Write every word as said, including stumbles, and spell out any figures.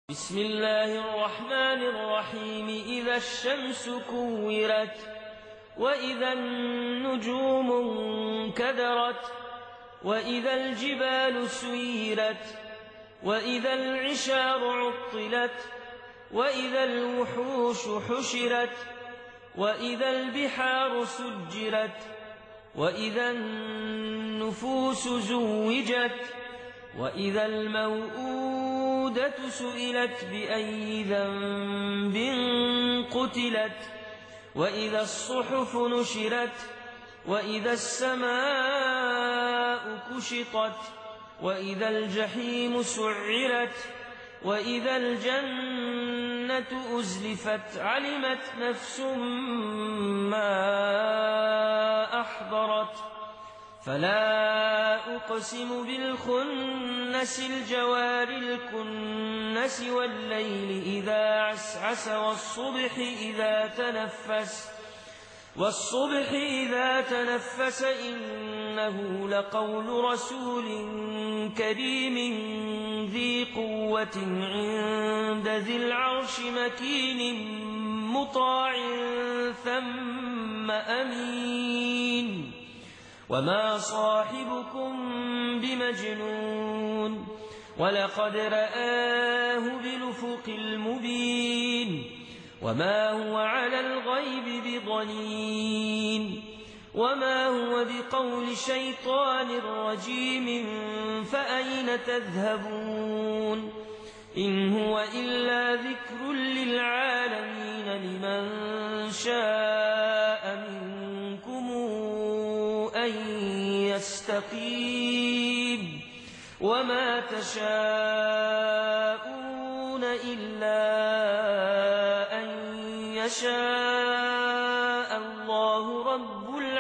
بسم الله الرحمن الرحيم إذا الشمس كورت وإذا النجوم انكدرت وإذا الجبال سيرت وإذا العشار عطلت وإذا الوحوش حشرت وإذا البحار سجرت وإذا النفوس زوجت وإذا الموءودة سئلت بأي ذنب قتلت وإذا الصحف نشرت وإذا السماء كشطت وإذا الجحيم سعرت وإذا الجنة أزلفت علمت نفس ما أحضرت فلا أقسم بالخنس الجوار الكنس والليل إذا عسعس والصبح إذا تنفس والصبح إذا تنفس إنه لقول رسول كريم ذي قوة عند ذي العرش مكين مطاع ثم أمين وما صاحبكم بمجنون ولقد رآه بالأفق المبين وما هو على الغيب بضنين وما هو بقول شيطان رجيم فأين تذهبون إن هو إلا ذكر للعالمين لمن شاء منكم أن يستقيم وما تشاءون إلا أن يشاء الله رب العالمين.